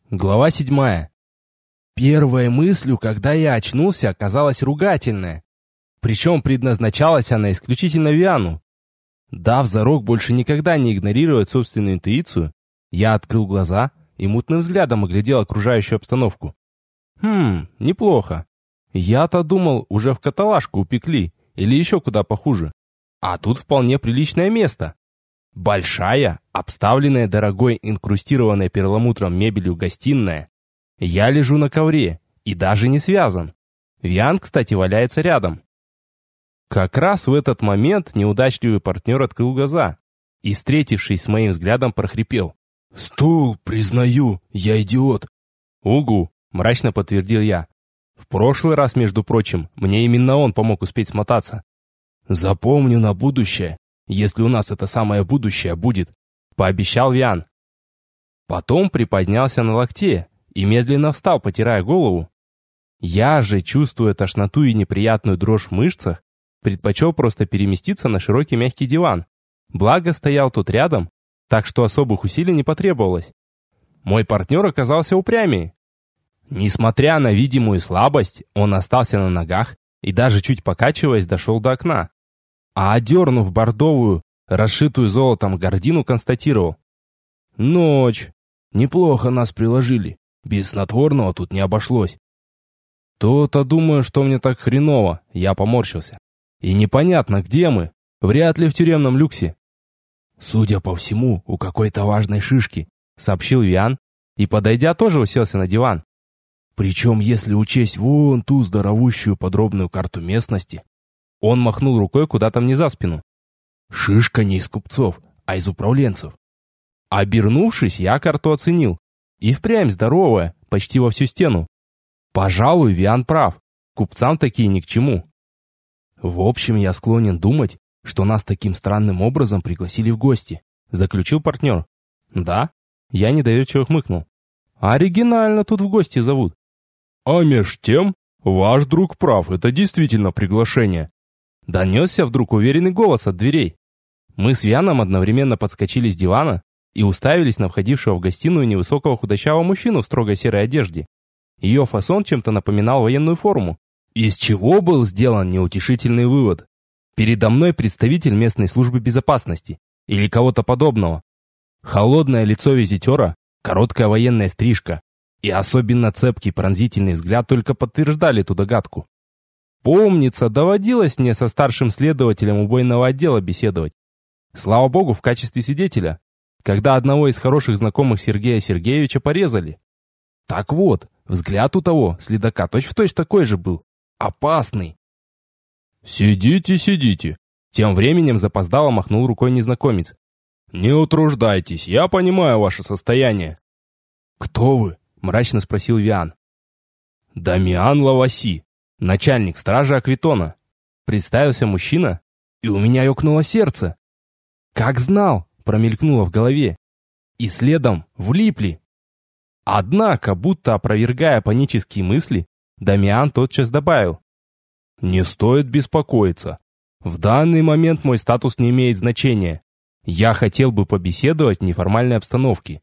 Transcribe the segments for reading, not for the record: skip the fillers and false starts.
Глава 7. Первой мыслью, когда я очнулся, оказалась ругательная. Причем предназначалась она исключительно Виану. Дав зарок больше никогда не игнорировать собственную интуицию, я открыл глаза и мутным взглядом оглядел окружающую обстановку. Неплохо. Я-то думал, уже в каталажку упекли, или еще куда похуже. А тут вполне приличное место. Большая, обставленная дорогой инкрустированной перламутром мебелью гостиная. Я лежу на ковре и даже не связан. Виан, кстати, валяется рядом. Как раз в этот момент неудачливый партнер открыл глаза и, встретившись с моим взглядом, прохрипел. «Стул, признаю, я идиот». «Угу», — мрачно подтвердил я. В прошлый раз, между прочим, мне именно он помог успеть смотаться. «Запомню на будущее, если у нас это самое будущее будет», — пообещал Виан. Потом приподнялся на локте и медленно встал, потирая голову. Я же, чувствуя тошноту и неприятную дрожь в мышцах, предпочел просто переместиться на широкий мягкий диван. Благо стоял тут рядом, так что особых усилий не потребовалось. Мой партнер оказался упрямее. Несмотря на видимую слабость, он остался на ногах и даже чуть покачиваясь дошел до окна. А одернув бордовую, расшитую золотом гардину, констатировал. «Ночь. Неплохо нас приложили. Без снотворного тут не обошлось». «То-то думаю, что мне так хреново», я поморщился. «И непонятно, где мы. Вряд ли в тюремном люксе». «Судя по всему, у какой-то важной шишки», сообщил Виан и, подойдя, тоже уселся на диван. «Причем, если учесть вон ту здоровущую подробную карту местности». Он махнул рукой куда-то мне за спину. «Шишка не из купцов, а из управленцев». Обернувшись, я карту оценил. И впрямь здоровая, почти во всю стену. Пожалуй, Виан прав. Купцам такие ни к чему. «В общем, я склонен думать, что нас таким странным образом пригласили в гости», заключил партнер. «Да?» Я недоверчиво хмыкнул. «Оригинально тут в гости зовут». «А меж тем, ваш друг прав, это действительно приглашение». Донесся вдруг уверенный голос от дверей. Мы с Вианом одновременно подскочили с дивана и уставились на входившего в гостиную невысокого худощавого мужчину в строгой серой одежде. Ее фасон чем-то напоминал военную форму. Из чего был сделан неутешительный вывод. Передо мной представитель местной службы безопасности или кого-то подобного. Холодное лицо визитера, короткая военная стрижка и особенно цепкий пронзительный взгляд только подтверждали эту догадку. Помнится, доводилось мне со старшим следователем убойного отдела беседовать. Слава богу, в качестве свидетеля, когда одного из хороших знакомых Сергея Сергеевича порезали. Так вот, взгляд у того следака точь-в-точь такой же был. Опасный. «Сидите, сидите», — тем временем запоздало махнул рукой незнакомец. «Не утруждайтесь, я понимаю ваше состояние». «Кто вы?» — мрачно спросил Виан. «Дамиан Лаваси, начальник стражи Аквитона». Представился мужчина, и у меня ёкнуло сердце. «Как знал!» — промелькнуло в голове. И следом влипли. Однако, будто опровергая панические мысли, Дамиан тотчас добавил. «Не стоит беспокоиться. В данный момент мой статус не имеет значения. Я хотел бы побеседовать в неформальной обстановке».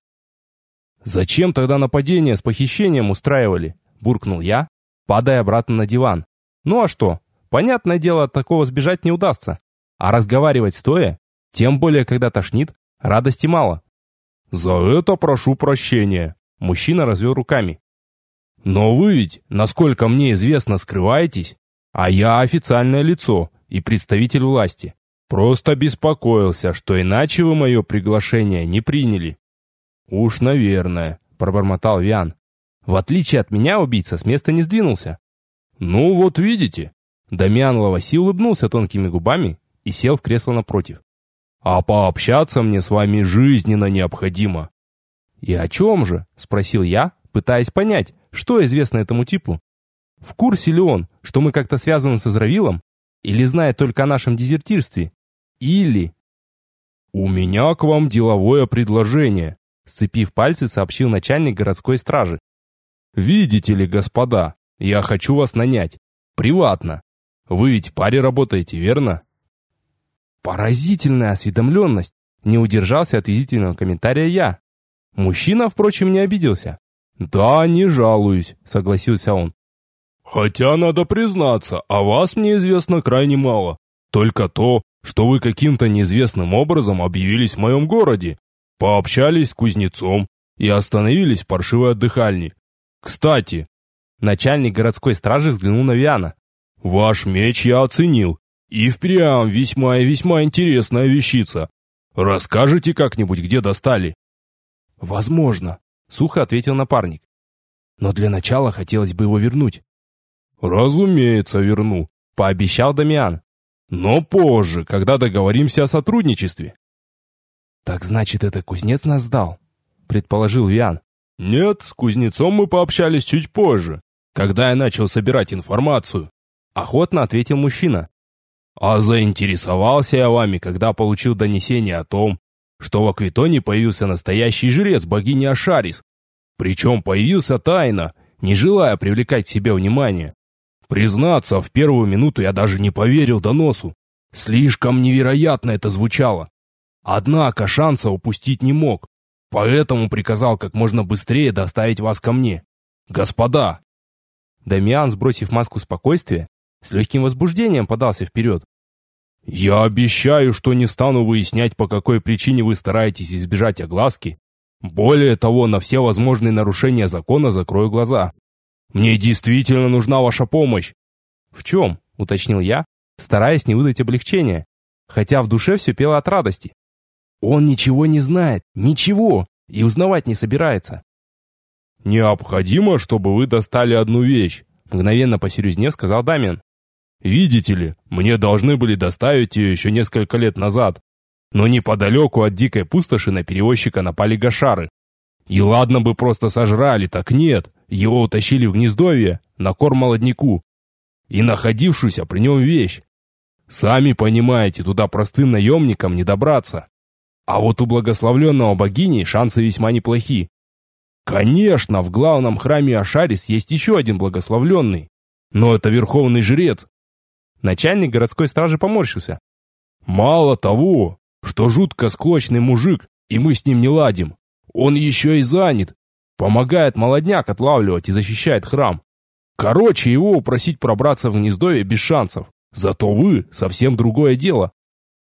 «Зачем тогда нападение с похищением устраивали?» — буркнул я, падая обратно на диван. «Ну а что? Понятное дело, от такого сбежать не удастся. А разговаривать стоя, тем более когда тошнит, радости мало». «За это прошу прощения», — мужчина развел руками. «Но вы ведь, насколько мне известно, скрываетесь, а я официальное лицо и представитель власти. Просто беспокоился, что иначе вы мое приглашение не приняли». «Уж, наверное», — пробормотал Виан. В отличие от меня, убийца с места не сдвинулся. «Ну вот видите». Дамиан Лаваси улыбнулся тонкими губами и сел в кресло напротив. «А пообщаться мне с вами жизненно необходимо». «И о чем же?» — спросил я, пытаясь понять, что известно этому типу. В курсе ли он, что мы как-то связаны с Изравилом? Или знает только о нашем дезертирстве? Или... «У меня к вам деловое предложение», — сцепив пальцы, сообщил начальник городской стражи. «Видите ли, господа, я хочу вас нанять. Приватно. Вы ведь в паре работаете, верно?» Поразительная осведомленность. Не удержался от язвительного комментария я. Мужчина, впрочем, не обиделся. «Да, не жалуюсь», — согласился он. «Хотя, надо признаться, о вас мне известно крайне мало. Только то, что вы каким-то неизвестным образом объявились в моем городе, пообщались с кузнецом и остановились в паршивой отдыхальне. Кстати, начальник городской стражи взглянул на Виана. Ваш меч я оценил, и впрямь весьма и весьма интересная вещица. Расскажете как-нибудь, где достали?» «Возможно», — сухо ответил напарник. «Но для начала хотелось бы его вернуть». «Разумеется, верну», — пообещал Дамиан. «Но позже, когда договоримся о сотрудничестве». «Так значит, это кузнец нас сдал», — предположил Виан. «Нет, с кузнецом мы пообщались чуть позже, когда я начал собирать информацию», — охотно ответил мужчина. «А заинтересовался я вами, когда получил донесение о том, что в Аквитоне появился настоящий жрец богини Ашарис. Причем появился тайно, не желая привлекать к себе внимание. Признаться, в первую минуту я даже не поверил доносу. Слишком невероятно это звучало. Однако шанса упустить не мог, поэтому приказал как можно быстрее доставить вас ко мне. Господа!» Дамиан, сбросив маску спокойствия, с легким возбуждением подался вперед. «Я обещаю, что не стану выяснять, по какой причине вы стараетесь избежать огласки. Более того, на все возможные нарушения закона закрою глаза. Мне действительно нужна ваша помощь». «В чем?» — уточнил я, стараясь не выдать облегчения, хотя в душе все пело от радости. «Он ничего не знает, ничего, и узнавать не собирается». «Необходимо, чтобы вы достали одну вещь», — мгновенно посерьезнев сказал Дамиан. «Видите ли, мне должны были доставить ее еще несколько лет назад, но неподалеку от дикой пустоши на перевозчика напали гашары. И ладно бы просто сожрали, так нет, его утащили в гнездовье на корм молодняку и находившуюся при нем вещь. Сами понимаете, туда простым наемникам не добраться. А вот у благословленного богини шансы весьма неплохи. Конечно, в главном храме Ашарис есть еще один благословленный, но это верховный жрец». Начальник городской стражи поморщился. «Мало того, что жутко склочный мужик, и мы с ним не ладим, он еще и занят, помогает молодняк отлавливать и защищает храм. Короче, его упросить пробраться в гнездовье без шансов, зато вы совсем другое дело».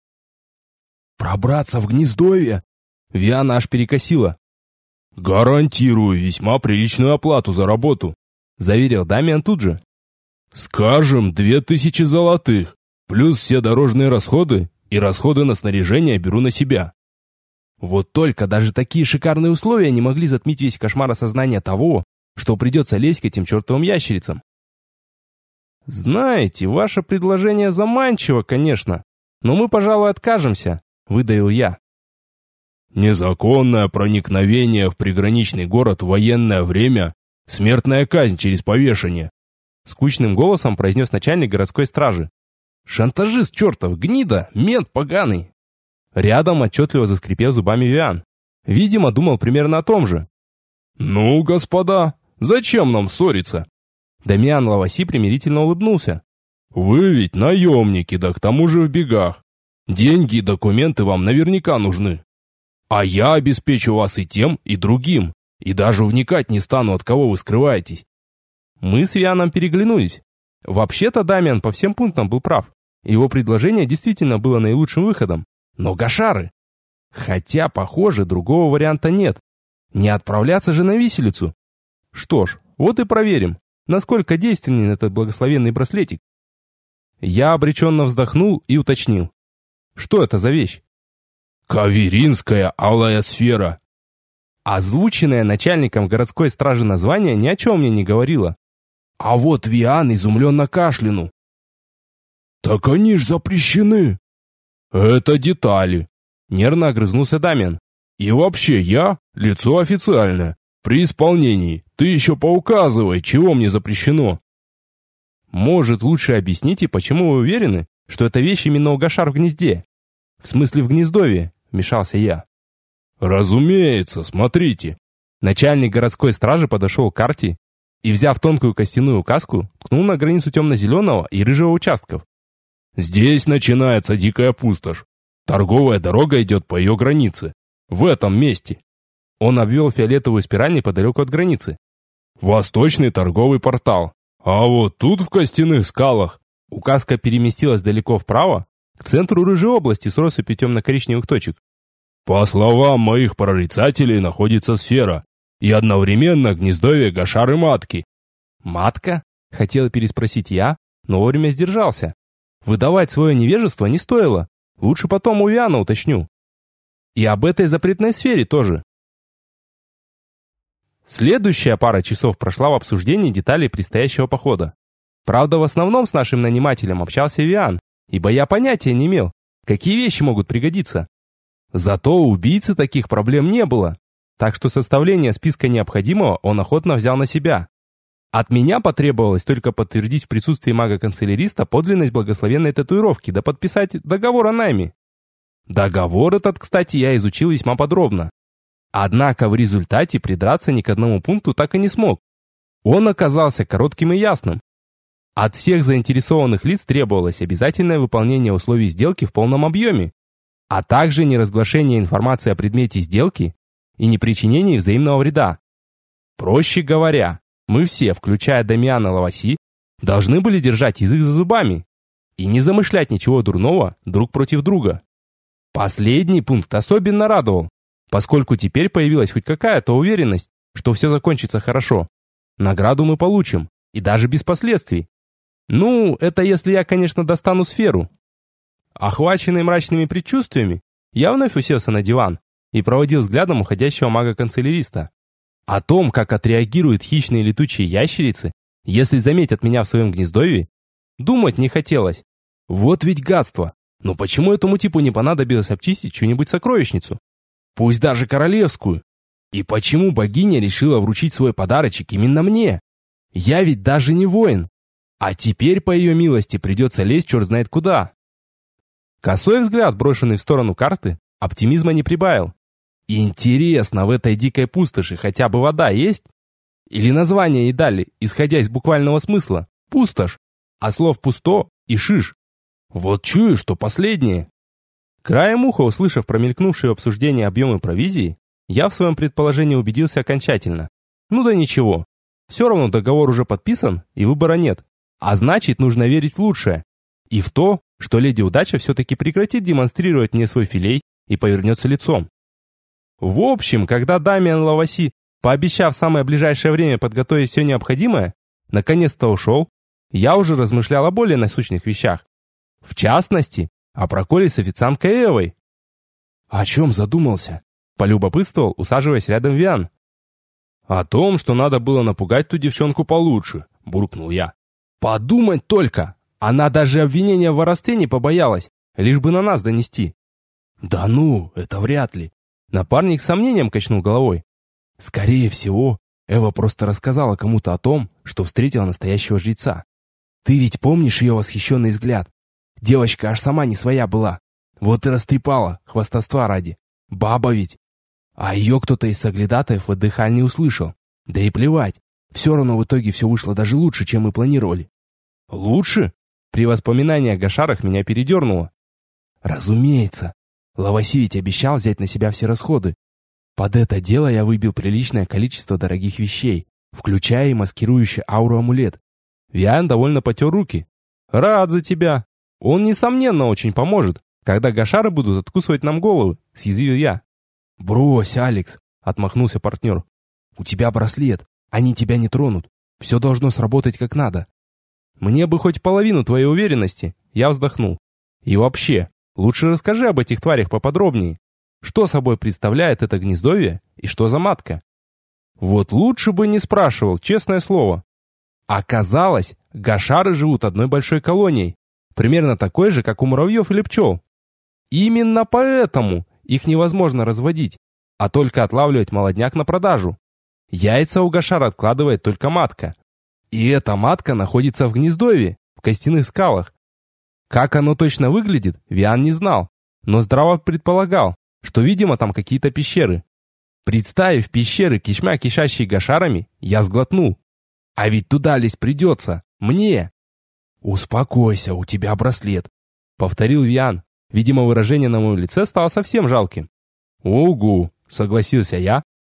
«Пробраться в гнездовье?» Виана аж перекосила. «Гарантирую весьма приличную оплату за работу», — заверил Дамиан тут же. «Скажем, 2000 золотых, плюс все дорожные расходы и расходы на снаряжение беру на себя». Вот только даже такие шикарные условия не могли затмить весь кошмар осознания того, что придется лезть к этим чертовым ящерицам. «Знаете, ваше предложение заманчиво, конечно, но мы, пожалуй, откажемся», — выдавил я. «Незаконное проникновение в приграничный город в военное время, смертная казнь через повешение», — скучным голосом произнес начальник городской стражи. «Шантажист чертов, гнида, мент поганый». Рядом отчетливо заскрипел зубами Виан. Видимо, думал примерно о том же. «Ну, господа, зачем нам ссориться?» Дамиан Лаваси примирительно улыбнулся. «Вы ведь наемники, да к тому же в бегах. Деньги и документы вам наверняка нужны. А я обеспечу вас и тем, и другим, и даже вникать не стану, от кого вы скрываетесь». Мы с Вианом переглянулись. Вообще-то Дамиан по всем пунктам был прав. Его предложение действительно было наилучшим выходом. Но гашары! Хотя, похоже, другого варианта нет. Не отправляться же на виселицу. Что ж, вот и проверим, насколько действенен этот благословенный браслетик. Я обреченно вздохнул и уточнил. Что это за вещь? «Каверинская алая сфера». Озвученное начальником городской стражи название ни о чем мне не говорило. А вот Виан изумленно кашлянул. «Так они ж запрещены!» «Это детали», — нервно огрызнулся Дамиан. «И вообще я — лицо официальное. При исполнении ты еще поуказывай, чего мне запрещено». «Может, лучше объясните, почему вы уверены, что эта вещь именно у гашар в гнезде? В смысле в гнездовье?» — вмешался я. «Разумеется, смотрите». Начальник городской стражи подошел к карте и, взяв тонкую костяную каску, ткнул на границу темно-зеленого и рыжего участков. «Здесь начинается дикая пустошь. Торговая дорога идет по ее границе. В этом месте». Он обвел фиолетовую спираль неподалеку от границы. Восточный торговый портал. А вот тут в костяных скалах. Указка переместилась далеко вправо, к центру рыжей области с россыпью темно-коричневых точек. По словам моих прорицателей, находится сфера. И одновременно гнездовье Гашары-матки. «Матка?» — хотел переспросить я, но вовремя сдержался. Выдавать свое невежество не стоило. Лучше потом у Виана уточню. И об этой запретной сфере тоже. Следующая пара часов прошла в обсуждении деталей предстоящего похода. Правда, в основном с нашим нанимателем общался Виан, ибо я понятия не имел, какие вещи могут пригодиться. Зато у убийцы таких проблем не было, так что составление списка необходимого он охотно взял на себя. От меня потребовалось только подтвердить в присутствии мага-канцеляриста подлинность благословенной татуировки да подписать договор о найме. Договор этот, кстати, я изучил весьма подробно. Однако в результате придраться ни к одному пункту так и не смог. Он оказался коротким и ясным. От всех заинтересованных лиц требовалось обязательное выполнение условий сделки в полном объеме, а также неразглашение информации о предмете сделки и непричинении взаимного вреда. Проще говоря, мы все, включая Дамиана Лаваси, должны были держать язык за зубами и не замышлять ничего дурного друг против друга. Последний пункт особенно радовал, поскольку теперь появилась хоть какая-то уверенность, что все закончится хорошо. Награду мы получим, и даже без последствий. Ну, это если я, конечно, достану сферу. Охваченный мрачными предчувствиями, я вновь уселся на диван и проводил взглядом уходящего мага-канцеляриста. О том, как отреагируют хищные летучие ящерицы, если заметят меня в своем гнездовье, думать не хотелось. Вот ведь гадство. Но почему этому типу не понадобилось обчистить чью-нибудь сокровищницу? Пусть даже королевскую. И почему богиня решила вручить свой подарочек именно мне? Я ведь даже не воин. А теперь, по ее милости, придется лезть черт знает куда. Косой взгляд, брошенный в сторону карты, оптимизма не прибавил. Интересно, в этой дикой пустоши хотя бы вода есть? Или название ей дали, исходя из буквального смысла, пустошь, а слов пусто и шиш? Вот чую, что последнее. Краем уха, услышав промелькнувшее обсуждение объемы провизии, я в своем предположении убедился окончательно. Ну да ничего, все равно договор уже подписан и выбора нет. А значит, нужно верить в лучшее. И в то, что леди Удача все-таки прекратит демонстрировать мне свой филей и повернется лицом. В общем, когда Дамиан Лаваси, пообещав в самое ближайшее время подготовить все необходимое, наконец-то ушел, я уже размышлял о более насущных вещах. В частности, о проколе с официанткой Эвой. О чем задумался? Полюбопытствовал, усаживаясь рядом Виан. О том, что надо было напугать ту девчонку получше, буркнул я. Подумать только! Она даже обвинения в воровстве не побоялась, лишь бы на нас донести. Да ну, это вряд ли. Напарник с сомнением качнул головой. Скорее всего, Эва просто рассказала кому-то о том, что встретила настоящего жреца. Ты ведь помнишь ее восхищенный взгляд? Девочка аж сама не своя была. Вот и растрепала, хвастовства ради. Баба ведь. А ее кто-то из соглядатаев в АДХ не услышал. Да и плевать. Все равно в итоге все вышло даже лучше, чем мы планировали. Лучше? При воспоминании о Гашарах меня передернуло. Разумеется. Лаваси ведь обещал взять на себя все расходы. Под это дело я выбил приличное количество дорогих вещей, включая и маскирующий ауру амулет. Виан довольно потер руки. Рад за тебя. Он, несомненно, очень поможет, когда Гашары будут откусывать нам головы, съязвил я. Брось, Алекс, отмахнулся партнер. У тебя браслет, они тебя не тронут. Все должно сработать как надо. Мне бы хоть половину твоей уверенности, я вздохнул. И вообще, лучше расскажи об этих тварях поподробнее. Что собой представляет это гнездовье и что за матка? Вот лучше бы не спрашивал, честное слово. Оказалось, Гашары живут одной большой колонией, примерно такой же, как у муравьев или пчел. Именно поэтому их невозможно разводить, а только отлавливать молодняк на продажу. Яйца у Гашар откладывает только матка. И эта матка находится в гнездовье, в костяных скалах. Как оно точно выглядит, Виан не знал, но здраво предполагал, что, видимо, там какие-то пещеры. Представив пещеры, кишмя кишащие Гашарами, я сглотнул. А ведь туда лезть придется, мне. «Успокойся, у тебя браслет», — повторил Виан. Видимо, выражение на моем лице стало совсем жалким. «Угу», — согласился я,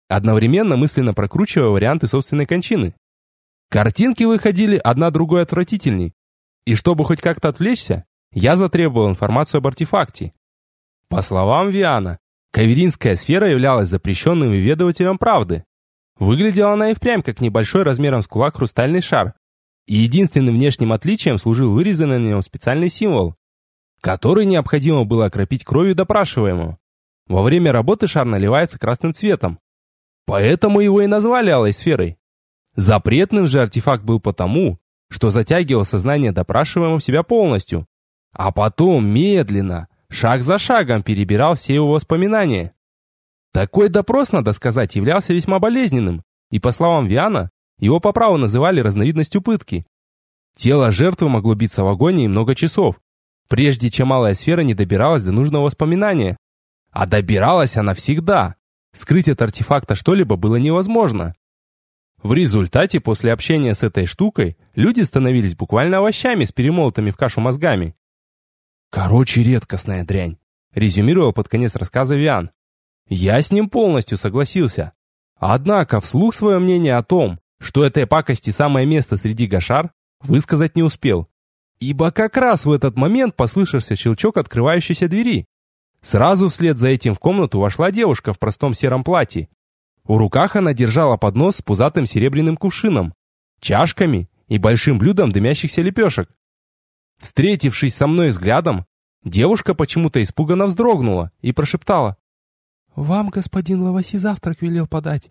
одновременно мысленно прокручивая варианты собственной кончины. Картинки выходили одна другой отвратительней, и чтобы хоть как-то отвлечься, я затребовал информацию об артефакте. По словам Виана, каверинская сфера являлась запрещенным исследователем правды. Выглядела она и впрямь как небольшой размером с кулак хрустальный шар, и единственным внешним отличием служил вырезанный на нем специальный символ, который необходимо было окропить кровью допрашиваемого. Во время работы шар наливается красным цветом, поэтому его и назвали алой сферой. Запретным же артефакт был потому, что затягивал сознание допрашиваемого в себя полностью, а потом медленно, шаг за шагом перебирал все его воспоминания. Такой допрос, надо сказать, являлся весьма болезненным, и, по словам Виана, его по праву называли разновидностью пытки. Тело жертвы могло биться в агонии много часов, прежде чем малая сфера не добиралась до нужного воспоминания. А добиралась она всегда. Скрыть от артефакта что-либо было невозможно. В результате, после общения с этой штукой, люди становились буквально овощами с перемолотыми в кашу мозгами. «Короче, редкостная дрянь», — резюмировал под конец рассказа Виан. Я с ним полностью согласился. Однако вслух свое мнение о том, что этой пакости самое место среди гашар, высказать не успел. Ибо как раз в этот момент послышался щелчок открывающейся двери. Сразу вслед за этим в комнату вошла девушка в простом сером платье. В руках она держала поднос с пузатым серебряным кувшином, чашками и большим блюдом дымящихся лепешек. Встретившись со мной взглядом, девушка почему-то испуганно вздрогнула и прошептала: «Вам господин Лаваси завтрак велел подать».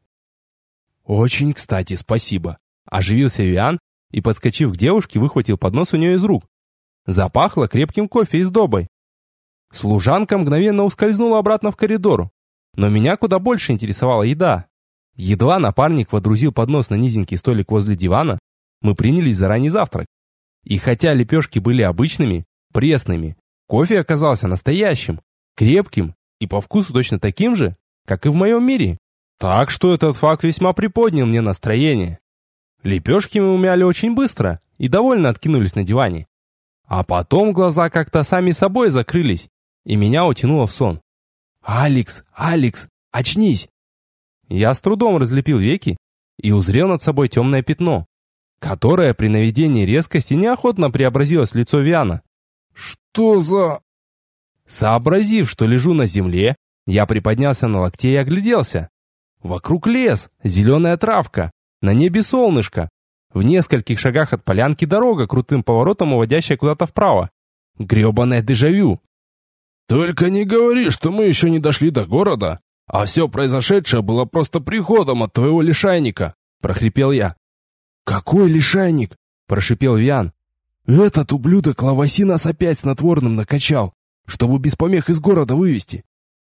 «Очень кстати, спасибо», — оживился Виан и, подскочив к девушке, выхватил поднос у нее из рук. Запахло крепким кофе и сдобой. Служанка мгновенно ускользнула обратно в коридор, но меня куда больше интересовала еда. Едва напарник водрузил поднос на низенький столик возле дивана, мы принялись за ранний завтрак. И хотя лепешки были обычными, пресными, кофе оказался настоящим, крепким и по вкусу точно таким же, как и в моем мире. Так что этот факт весьма приподнял мне настроение. Лепешки мы умяли очень быстро и довольно откинулись на диване. А потом глаза как-то сами собой закрылись, и меня утянуло в сон. «Алекс, Алекс, очнись!» Я с трудом разлепил веки и узрел над собой темное пятно, которое при наведении резкости неохотно преобразилось в лицо Виана. «Что за...» Сообразив, что лежу на земле, я приподнялся на локте и огляделся. Вокруг лес, зеленая травка, на небе солнышко. В нескольких шагах от полянки дорога, крутым поворотом уводящая куда-то вправо. Гребаное дежавю. «Только не говори, что мы еще не дошли до города, а все произошедшее было просто приходом от твоего лишайника», — прохрипел я. «Какой лишайник?» — прошипел Виан. «Этот ублюдок Лаваси нас опять снотворным накачал, чтобы без помех из города вывести».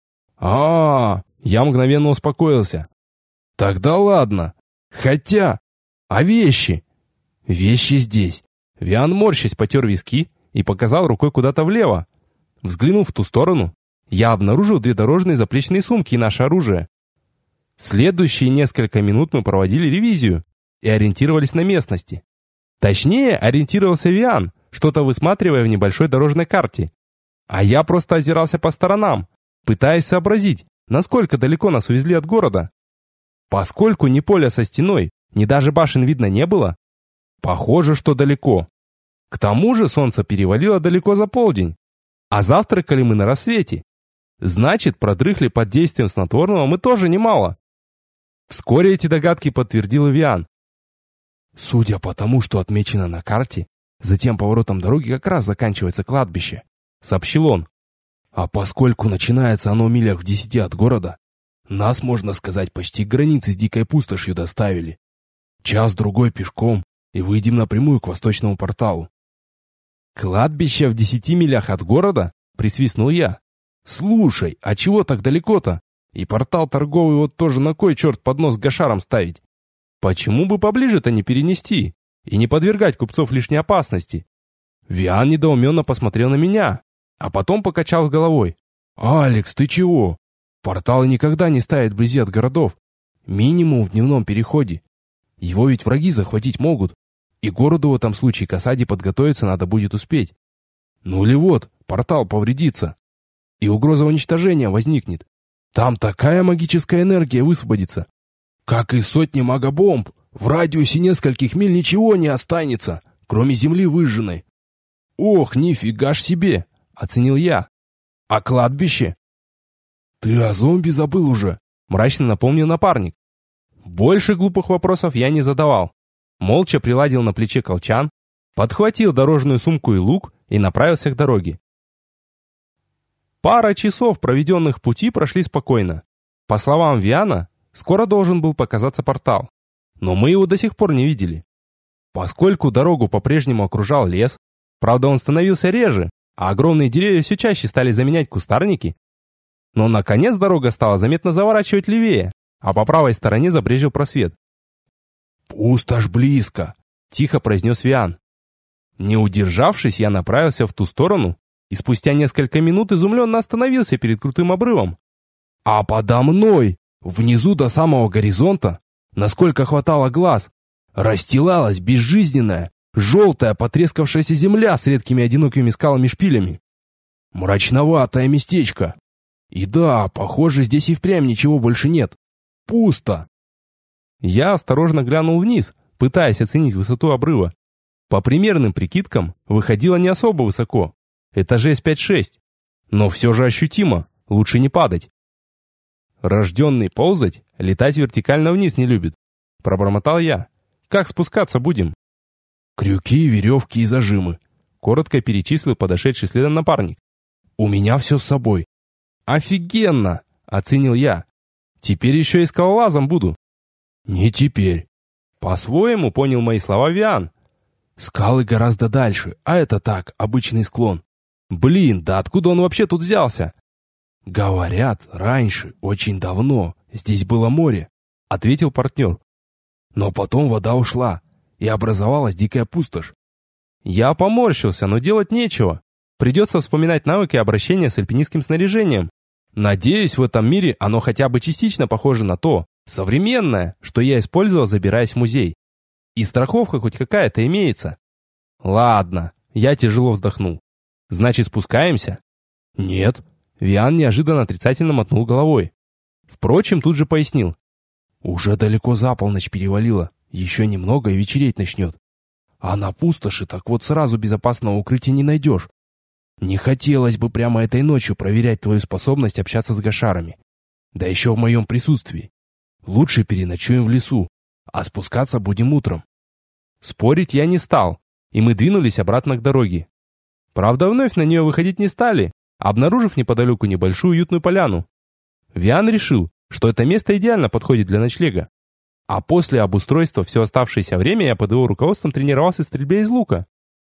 Я мгновенно успокоился. «Тогда ладно. Хотя... А вещи?» «Вещи здесь». Виан, морщась, потер виски и показал рукой куда-то влево. Взглянув в ту сторону, я обнаружил 2 дорожные заплечные сумки и наше оружие. Следующие несколько минут мы проводили ревизию и ориентировались на местности. Точнее, ориентировался Виан, что-то высматривая в небольшой дорожной карте. А я просто озирался по сторонам, пытаясь сообразить, насколько далеко нас увезли от города. Поскольку ни поля со стеной, ни даже башен видно не было, похоже, что далеко. К тому же солнце перевалило далеко за полдень, а завтракали мы на рассвете. Значит, продрыхли под действием снотворного мы тоже немало. Вскоре эти догадки подтвердил Виан. «Судя по тому, что отмечено на карте, за тем поворотом дороги как раз заканчивается кладбище», — сообщил он. «А поскольку начинается оно в милях в 10 от города, нас, можно сказать, почти к границе с дикой пустошью доставили. Час-другой пешком, и выйдем напрямую к восточному порталу». «Кладбище в 10 милях от города?» — присвистнул я. «Слушай, а чего так далеко-то? И портал торговый вот тоже на кой черт под нос гашарам ставить? Почему бы поближе-то не перенести и не подвергать купцов лишней опасности?» Виан недоуменно посмотрел на меня, а потом покачал головой. «Алекс, ты чего? Порталы никогда не ставят вблизи от городов. Минимум в дневном переходе. Его ведь враги захватить могут. И городу в этом случае к осаде подготовиться надо будет успеть. Ну или вот, портал повредится. И угроза уничтожения возникнет. Там такая магическая энергия высвободится, Как и сотни магобомб, в радиусе нескольких миль ничего не останется, кроме земли выжженной. Ох, нифига ж себе, оценил я. А кладбище? Ты о зомби забыл уже, мрачно напомнил напарник. Больше глупых вопросов я не задавал. Молча приладил на плече колчан, подхватил дорожную сумку и лук и направился к дороге. Пара часов, проведенных в пути, прошли спокойно. По словам Виана, скоро должен был показаться портал, но мы его до сих пор не видели. Поскольку дорогу по-прежнему окружал лес, правда он становился реже, а огромные деревья все чаще стали заменять кустарники, но наконец дорога стала заметно заворачивать левее, а по правой стороне забрезжил просвет. «Пустошь близко», — тихо произнес Виан. Не удержавшись, я направился в ту сторону и спустя несколько минут изумленно остановился перед крутым обрывом. А подо мной, внизу до самого горизонта, насколько хватало глаз, расстилалась безжизненная, желтая потрескавшаяся земля с редкими одинокими скалами-шпилями. Мрачноватое местечко. И да, похоже, здесь и впрямь ничего больше нет. Пусто. Я осторожно глянул вниз, пытаясь оценить высоту обрыва. По примерным прикидкам, выходило не особо высоко, этажей с 5-6, но все же ощутимо, лучше не падать. Рожденный ползать, летать вертикально вниз не любит, пробормотал я. Как спускаться будем? Крюки, веревки и зажимы, коротко перечислил подошедший следом напарник. У меня все с собой. Офигенно, оценил я. Теперь еще и скалолазом буду. Не теперь. По-своему понял мои слова Виан. Скалы гораздо дальше, а это так, обычный склон. Блин, да откуда он вообще тут взялся? Говорят, раньше, очень давно, здесь было море, ответил партнер. Но потом вода ушла, и образовалась дикая пустошь. Я поморщился, но делать нечего. Придется вспоминать навыки обращения с альпинистским снаряжением. Надеюсь, в этом мире оно хотя бы частично похоже на то, современное, что я использовал, забираясь в музей. И страховка хоть какая-то имеется. Ладно, я тяжело вздохнул. Значит, спускаемся? Нет. Виан неожиданно отрицательно мотнул головой. Впрочем, тут же пояснил. Уже далеко за полночь перевалило. Еще немного и вечереть начнет. А на пустоши так вот сразу безопасного укрытия не найдешь. Не хотелось бы прямо этой ночью проверять твою способность общаться с гашарами. Да еще в моем присутствии. Лучше переночуем в лесу, а спускаться будем утром. Спорить я не стал, и мы двинулись обратно к дороге. Правда, вновь на нее выходить не стали, обнаружив неподалеку небольшую уютную поляну. Виан решил, что это место идеально подходит для ночлега. А после обустройства все оставшееся время я под его руководством тренировался в стрельбе из лука.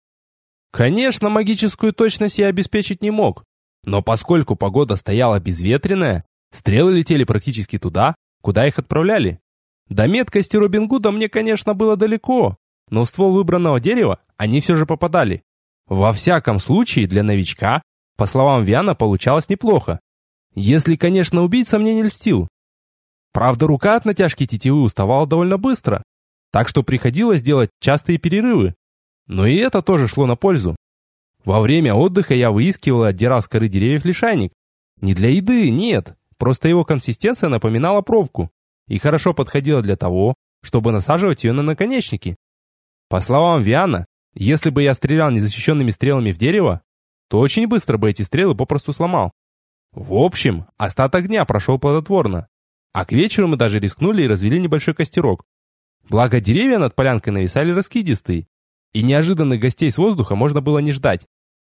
Конечно, магическую точность я обеспечить не мог, но поскольку погода стояла безветренная, стрелы летели практически туда, куда их отправляли. До меткости Робин Гуда мне, конечно, было далеко, но в ствол выбранного дерева они все же попадали. Во всяком случае, для новичка, по словам Виана, получалось неплохо. Если, конечно, убийца мне не льстил. Правда, рука от натяжки тетивы уставала довольно быстро, так что приходилось делать частые перерывы. Но и это тоже шло на пользу. Во время отдыха я выискивал и отдирал с коры деревьев лишайник. Не для еды, нет, просто его консистенция напоминала пробку и хорошо подходила для того, чтобы насаживать ее на наконечники. По словам Виана, если бы я стрелял незащищенными стрелами в дерево, то очень быстро бы эти стрелы попросту сломал. В общем, остаток дня прошел плодотворно, а к вечеру мы даже рискнули и развели небольшой костерок. Благо деревья над полянкой нависали раскидистые, и неожиданных гостей с воздуха можно было не ждать.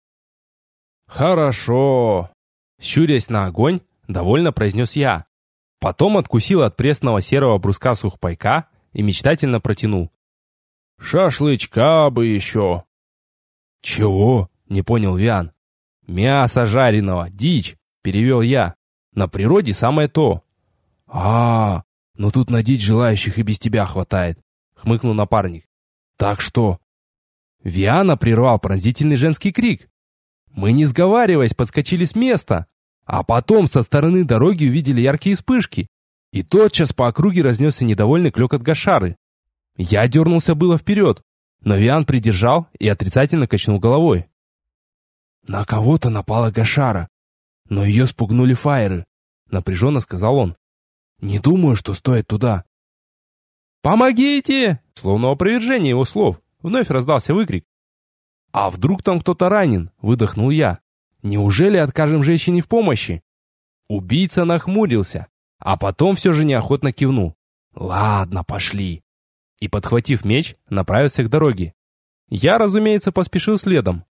«Хорошо!» Щурясь на огонь, довольно произнес я. Потом откусил от пресного серого бруска сухпайка и мечтательно протянул. «Шашлычка бы еще!» «Чего?» — не понял Виан. «Мясо жареного, дичь!» — перевел я. «На природе самое то!» Ну тут на дичь желающих и без тебя хватает!» — хмыкнул напарник. «Так что?» Виана прервал пронзительный женский крик. Мы, не сговариваясь, подскочили с места, а потом со стороны дороги увидели яркие вспышки, и тотчас по округе разнесся недовольный клёкот гашары. Я дернулся было вперед, но Виан придержал и отрицательно качнул головой. «На кого-то напала гашара, но ее спугнули фаеры», — напряженно сказал он. «Не думаю, что стоит туда. «Помогите!» Словно в опровержение его слов, вновь раздался выкрик. «А вдруг там кто-то ранен?» – выдохнул я. «Неужели откажем женщине в помощи?» Убийца нахмурился, а потом все же неохотно кивнул. «Ладно, пошли!» И, подхватив меч, направился к дороге. Я, разумеется, поспешил следом.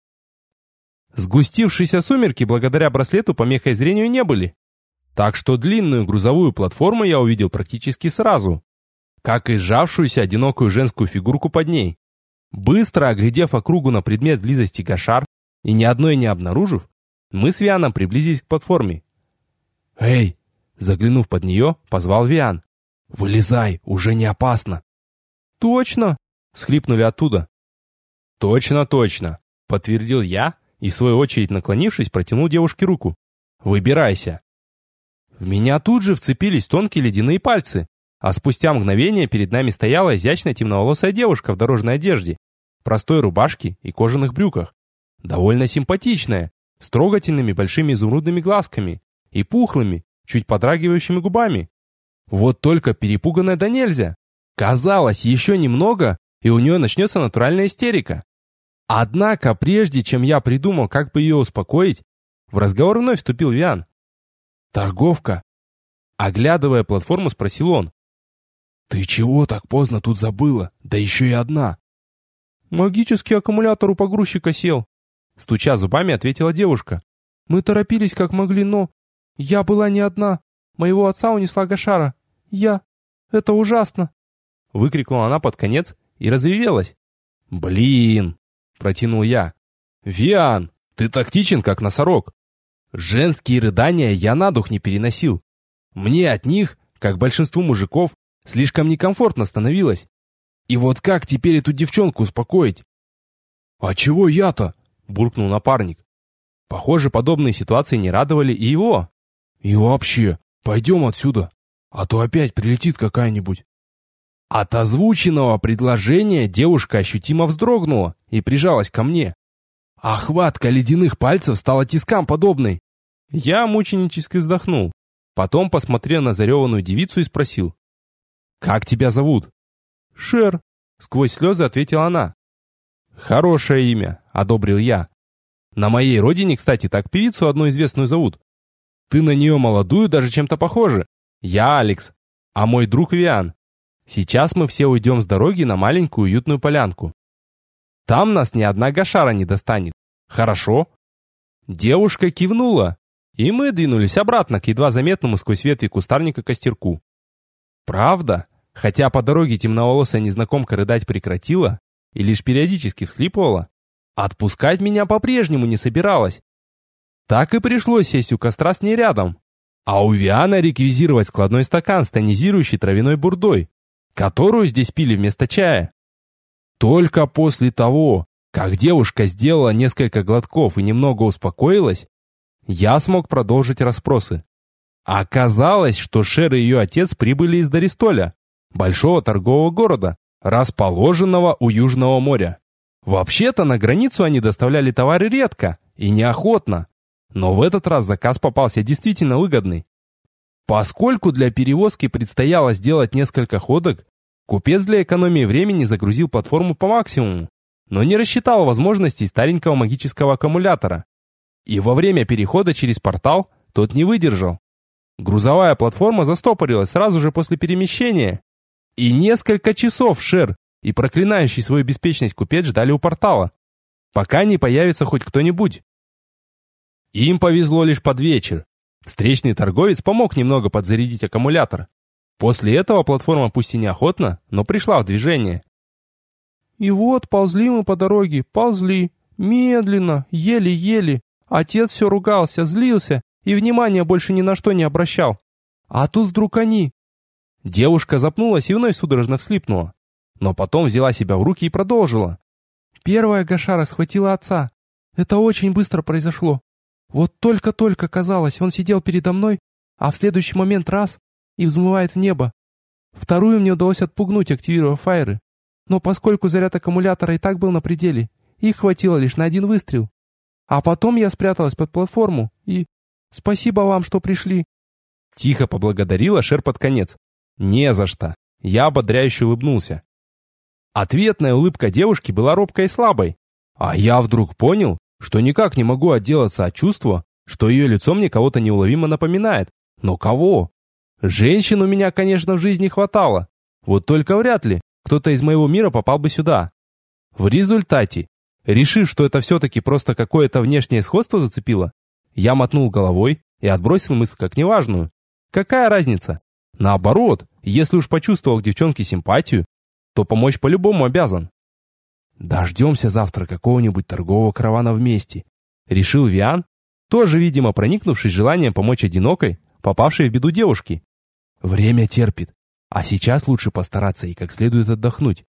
Сгустившиеся сумерки благодаря браслету помехой зрению не были. Так что длинную грузовую платформу я увидел практически сразу, как и сжавшуюся одинокую женскую фигурку под ней. Быстро оглядев округу на предмет близости гашар и ни одной не обнаружив, мы с Вианом приблизились к платформе. «Эй!» Заглянув под нее, позвал Виан. «Вылезай, уже не опасно!» «Точно!» — схлипнули оттуда. «Точно, точно!» — подтвердил я и, в свою очередь наклонившись, протянул девушке руку. «Выбирайся!» В меня тут же вцепились тонкие ледяные пальцы, а спустя мгновение перед нами стояла изящная темноволосая девушка в дорожной одежде, простой рубашке и кожаных брюках. Довольно симпатичная, с трогательными большими изумрудными глазками и пухлыми, чуть подрагивающими губами. Вот только перепуганная до нельзя. Казалось, еще немного, и у нее начнется натуральная истерика. Однако, прежде чем я придумал, как бы ее успокоить, в разговор вновь вступил Виан. «Торговка?» Оглядывая платформу, спросил он. «Ты чего так поздно тут забыла? Да еще и одна!» «Магический аккумулятор у погрузчика сел», стуча зубами, ответила девушка. «Мы торопились как могли, но... Я была не одна. Моего отца унесла Гашара. Это ужасно!» Выкрикнула она под конец и разревелась. «Блин!» — протянул я. «Виан, ты тактичен, как носорог. Женские рыдания я на дух не переносил. Мне от них, как большинству мужиков, слишком некомфортно становилось. И вот как теперь эту девчонку успокоить?» «А чего я-то?» — буркнул напарник. Похоже, подобные ситуации не радовали и его. «И вообще, пойдем отсюда, а то опять прилетит какая-нибудь». От озвученного предложения девушка ощутимо вздрогнула и прижалась ко мне. Охватка ледяных пальцев стала тискам подобной. Я мученически вздохнул. Потом посмотрел на зареванную девицу и спросил. «Как тебя зовут?» «Шер», — сквозь слезы ответила она. «Хорошее имя», — одобрил я. «На моей родине, кстати, так певицу одну известную зовут. Ты на нее молодую даже чем-то похожа. Я Алекс, а мой друг Виан. Сейчас мы все уйдем с дороги на маленькую уютную полянку. Там нас ни одна гашара не достанет. Хорошо?» Девушка кивнула, и мы двинулись обратно к едва заметному сквозь ветви кустарника костерку. Правда, хотя по дороге темноволосая незнакомка рыдать прекратила и лишь периодически всхлипывала, отпускать меня по-прежнему не собиралась. Так и пришлось сесть у костра с ней рядом, а у Виана реквизировать складной стакан с тонизирующей травяной бурдой, которую здесь пили вместо чая. Только после того, как девушка сделала несколько глотков и немного успокоилась, я смог продолжить расспросы. Оказалось, что Шер и ее отец прибыли из Дористоля, большого торгового города, расположенного у Южного моря. Вообще-то на границу они доставляли товары редко и неохотно, но в этот раз заказ попался действительно выгодный. Поскольку для перевозки предстояло сделать несколько ходок, купец для экономии времени загрузил платформу по максимуму, но не рассчитал возможностей старенького магического аккумулятора. И во время перехода через портал тот не выдержал. Грузовая платформа застопорилась сразу же после перемещения. И несколько часов Шер и проклинающий свою беспечность купец ждали у портала, пока не появится хоть кто-нибудь. Им повезло лишь под вечер. Встречный торговец помог немного подзарядить аккумулятор. После этого платформа пусть и неохотно, но пришла в движение. И вот ползли мы по дороге, ползли, медленно, еле-еле. Отец все ругался, злился и внимания больше ни на что не обращал. А тут вдруг они... Девушка запнулась и вновь судорожно всхлипнула, но потом взяла себя в руки и продолжила. Первая гашара схватила отца. Это очень быстро произошло. Вот только-только казалось, он сидел передо мной, а в следующий момент раз и взмывает в небо. Вторую мне удалось отпугнуть, активировав фаеры. Но поскольку заряд аккумулятора и так был на пределе, их хватило лишь на один выстрел. А потом я спряталась под платформу и... Спасибо вам, что пришли. Тихо поблагодарила Шер под конец. Не за что. Я ободряюще улыбнулся. Ответная улыбка девушки была робкой и слабой. А я вдруг понял, что никак не могу отделаться от чувства, что ее лицо мне кого-то неуловимо напоминает. Но кого? Женщин у меня, конечно, в жизни хватало. Вот только вряд ли кто-то из моего мира попал бы сюда. В результате, решив, что это все-таки просто какое-то внешнее сходство зацепило, я мотнул головой и отбросил мысль как неважную. Какая разница? Наоборот, если уж почувствовал к девчонке симпатию, то помочь по-любому обязан. Дождемся завтра какого-нибудь торгового каравана вместе, решил Виан, тоже, видимо, проникнувшись желанием помочь одинокой, попавшей в беду девушке. Время терпит, а сейчас лучше постараться и как следует отдохнуть.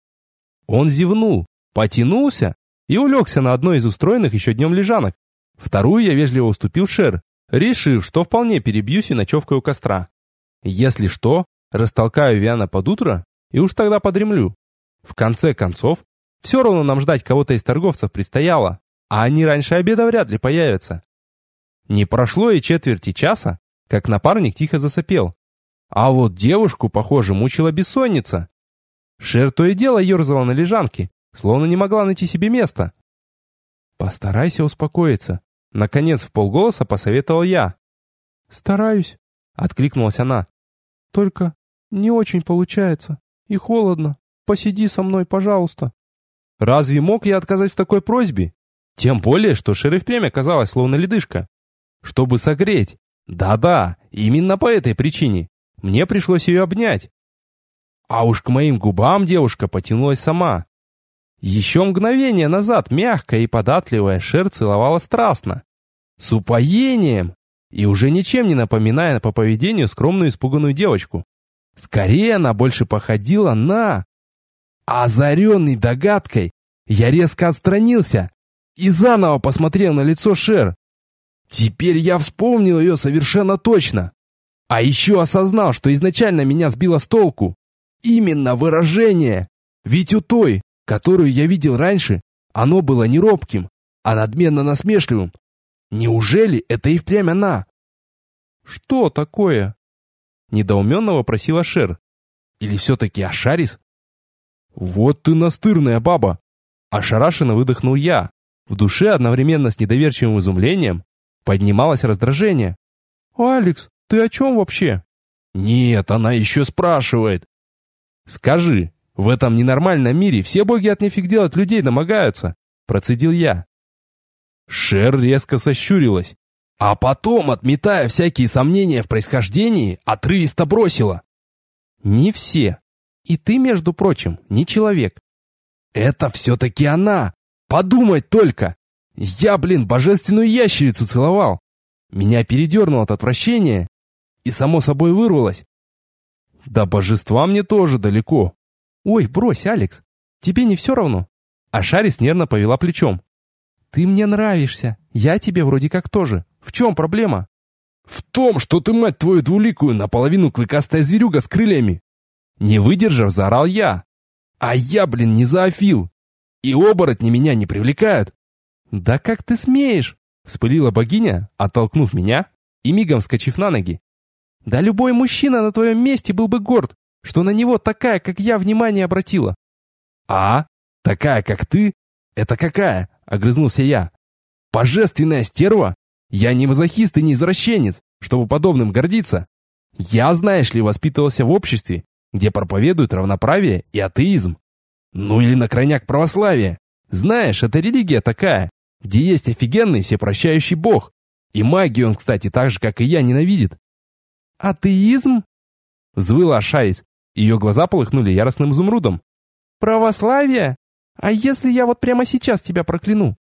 Он зевнул, потянулся и улегся на одной из устроенных еще днем лежанок. Вторую я вежливо уступил Шер, решив, что вполне перебьюсь и ночевкой у костра. Если что, растолкаю Виана под утро и уж тогда подремлю. В конце концов, все равно нам ждать кого-то из торговцев предстояло, а они раньше обеда вряд ли появятся. Не прошло и четверти часа, как напарник тихо засопел. А вот девушку, похоже, мучила бессонница. Шер то и дело ерзала на лежанке, словно не могла найти себе места. «Постарайся успокоиться», — наконец вполголоса посоветовал я. «Стараюсь», — откликнулась она. «Только не очень получается и холодно. Посиди со мной, пожалуйста». Разве мог я отказать в такой просьбе? Тем более, что Шер и впрямь оказалась словно ледышка. Чтобы согреть. Да-да, именно по этой причине. Мне пришлось ее обнять. А уж к моим губам девушка потянулась сама. Еще мгновение назад мягкая и податливая Шер целовала страстно. С упоением. И уже ничем не напоминая по поведению скромную испуганную девочку. Скорее она больше походила на... Озаренный догадкой, я резко отстранился и заново посмотрел на лицо Шер. Теперь я вспомнил ее совершенно точно. А еще осознал, что изначально меня сбило с толку. Именно выражение. Ведь у той, которую я видел раньше, оно было не робким, а надменно насмешливым. Неужели это и впрямь она? «Что такое?» Недоуменно вопросила Шер. Или все-таки Ашарис? «Вот ты настырная баба!» Ошарашенно выдохнул я. В душе одновременно с недоверчивым изумлением поднималось раздражение. «Алекс, ты о чем вообще?» «Нет, она еще спрашивает». «Скажи, в этом ненормальном мире все боги от нефиг делать людей домогаются?» Процедил я. Шер резко сощурилась, а потом, отметая всякие сомнения в происхождении, отрывисто бросила. «Не все. И ты, между прочим, не человек». «Это все-таки она! Подумать только! Я, божественную ящерицу целовал!» Меня передернуло от отвращения и само собой вырвалось. «До божества мне тоже далеко». «Ой, брось, Алекс, тебе не все равно?» Ашарис нервно повела плечом. «Ты мне нравишься, я тебе вроде как тоже. В чем проблема?» «В том, что ты, мать твою двуликую, наполовину клыкастая зверюга с крыльями!» Не выдержав, заорал я. «А я, не зоофил! И оборотни меня не привлекают!» «Да как ты смеешь?» Вспылила богиня, оттолкнув меня и мигом вскочив на ноги. «Да любой мужчина на твоем месте был бы горд, что на него такая, как я, внимание обратила». «А? Такая, как ты? Это какая?» — огрызнулся я. «Божественная стерва? Я не мазохист и не извращенец, чтобы подобным гордиться. Я, знаешь ли, воспитывался в обществе, где проповедуют равноправие и атеизм. Ну или на крайняк православия. Знаешь, это религия такая, где есть офигенный всепрощающий бог. И магию он, кстати, так же, как и я, ненавидит». «Атеизм?» — взвыла Ашарис. Ее глаза полыхнули яростным изумрудом. «Православие? А если я вот прямо сейчас тебя прокляну?»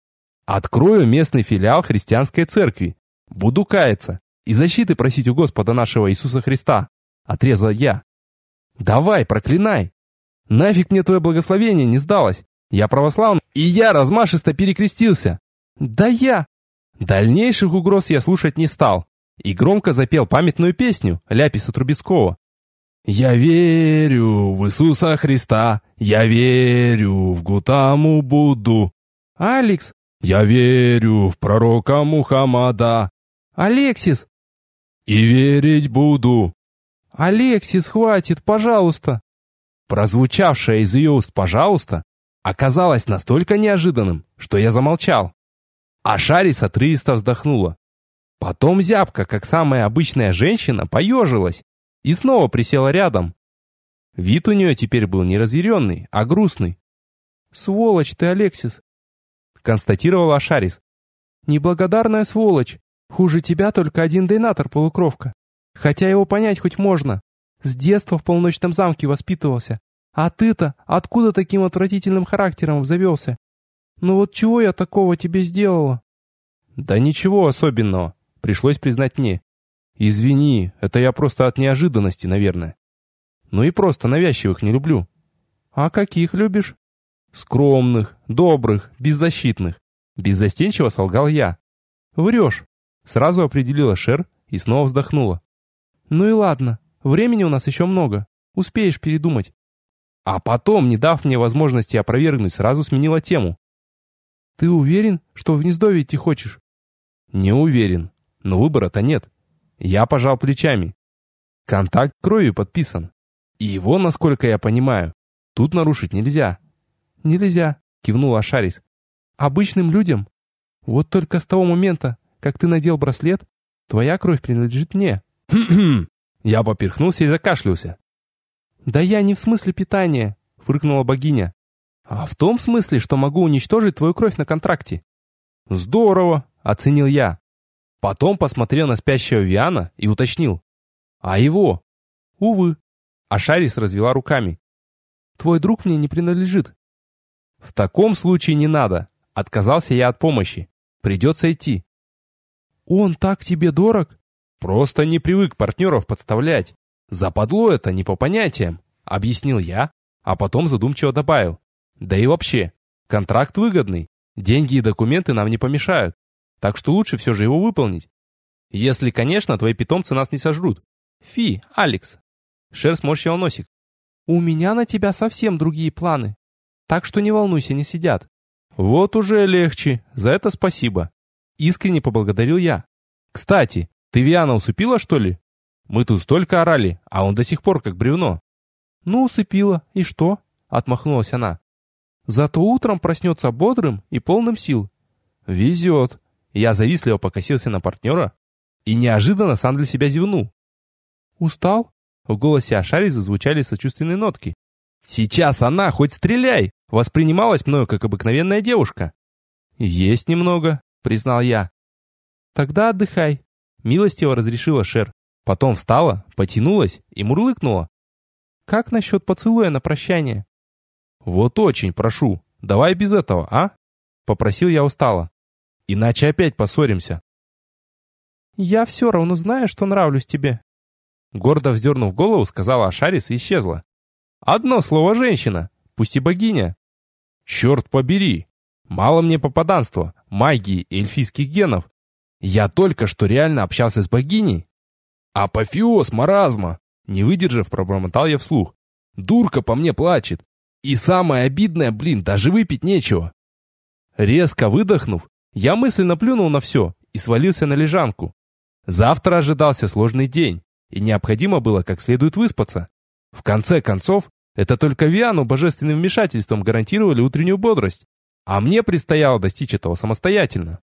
«Открою местный филиал христианской церкви. Буду каяться и защиты просить у Господа нашего Иисуса Христа», — отрезал я. «Давай, проклинай. Нафиг мне твое благословение не сдалось. Я православный, и я размашисто перекрестился. Да я...» Дальнейших угроз я слушать не стал и громко запел памятную песню Ляписа Трубецкого. «Я верю в Иисуса Христа, я верю в Гутаму Будду». «Алекс!» «Я верю в пророка Мухаммада». «Алексис!» «И верить буду». «Алексис, хватит, пожалуйста!» Прозвучавшее из ее уст «пожалуйста» оказалось настолько неожиданным, что я замолчал. А Шарис отрывисто вздохнула. Потом зябко, как самая обычная женщина, поежилась и снова присела рядом. Вид у нее теперь был не разъяренный, а грустный. «Сволочь ты, Алексис!» констатировала Шарис. «Неблагодарная сволочь! Хуже тебя только один дейнатор-полукровка. Хотя его понять хоть можно. С детства в полуночном замке воспитывался. А ты-то откуда таким отвратительным характером завелся? Ну вот чего я такого тебе сделала?» «Да ничего особенного», пришлось признать мне. «Извини, это я просто от неожиданности, наверное. Ну и просто навязчивых не люблю». «А каких любишь?» «Скромных, добрых, беззащитных», беззастенчиво солгал я. «Врешь», сразу определила Шер и снова вздохнула. «Ну и ладно, времени у нас еще много, успеешь передумать». А потом, не дав мне возможности опровергнуть, сразу сменила тему. «Ты уверен, что в гнездо идти хочешь?» «Не уверен, но выбора-то нет». Я пожал плечами. Контракт кровью подписан. И его, насколько я понимаю, тут нарушить нельзя. «Нельзя», кивнула Шарис. «Обычным людям? Вот только с того момента, как ты надел браслет, твоя кровь принадлежит мне». «Хм-хм». Я поперхнулся и закашлялся. «Да я не в смысле питания», фыркнула богиня. «А в том смысле, что могу уничтожить твою кровь на контракте». «Здорово», оценил я. Потом посмотрел на спящего Виана и уточнил. «А его?» «Увы». А Шарис развела руками. «Твой друг мне не принадлежит». «В таком случае не надо», отказался я от помощи. «Придется идти». «Он так тебе дорог?» «Просто не привык партнеров подставлять. Западло это не по понятиям», объяснил я, а потом задумчиво добавил. «Да и вообще, контракт выгодный, деньги и документы нам не помешают, так что лучше все же его выполнить. Если, конечно, твои питомцы нас не сожрут». «Фи, Алекс». Шер сморщил носик. «У меня на тебя совсем другие планы, так что не волнуйся, не сидят». «Вот уже легче, за это спасибо», искренне поблагодарил я. «Кстати, ты Виана усыпила, что ли? Мы тут столько орали, а он до сих пор как бревно». «Ну, усыпила, и что?» отмахнулась она. «Зато утром проснется бодрым и полным сил». «Везет». Я завистливо покосился на партнера и неожиданно сам для себя зевнул. «Устал?» В голосе Ашари зазвучали сочувственные нотки. Сейчас она, хоть стреляй, воспринималась мною как обыкновенная девушка. «Есть немного», признал я. «Тогда отдыхай», милостиво разрешила Шер. Потом встала, потянулась и мурлыкнула. «Как насчет поцелуя на прощание?» «Вот очень прошу, давай без этого, а?» Попросил я устало. «Иначе опять поссоримся». «Я все равно знаю, что нравлюсь тебе». Гордо вздернув голову, сказала Ашарис и исчезла. «Одно слово женщина, пусть и богиня». «Черт побери! Мало мне попаданства, магии и эльфийских генов. Я только что реально общался с богиней». «Апофеоз маразма!» Не выдержав, пробормотал я вслух. «Дурка по мне плачет. И самое обидное, даже выпить нечего». Резко выдохнув, я мысленно плюнул на все и свалился на лежанку. Завтра ожидался сложный день, и необходимо было как следует выспаться. В конце концов, это только Виану божественным вмешательством гарантировали утреннюю бодрость, а мне предстояло достичь этого самостоятельно.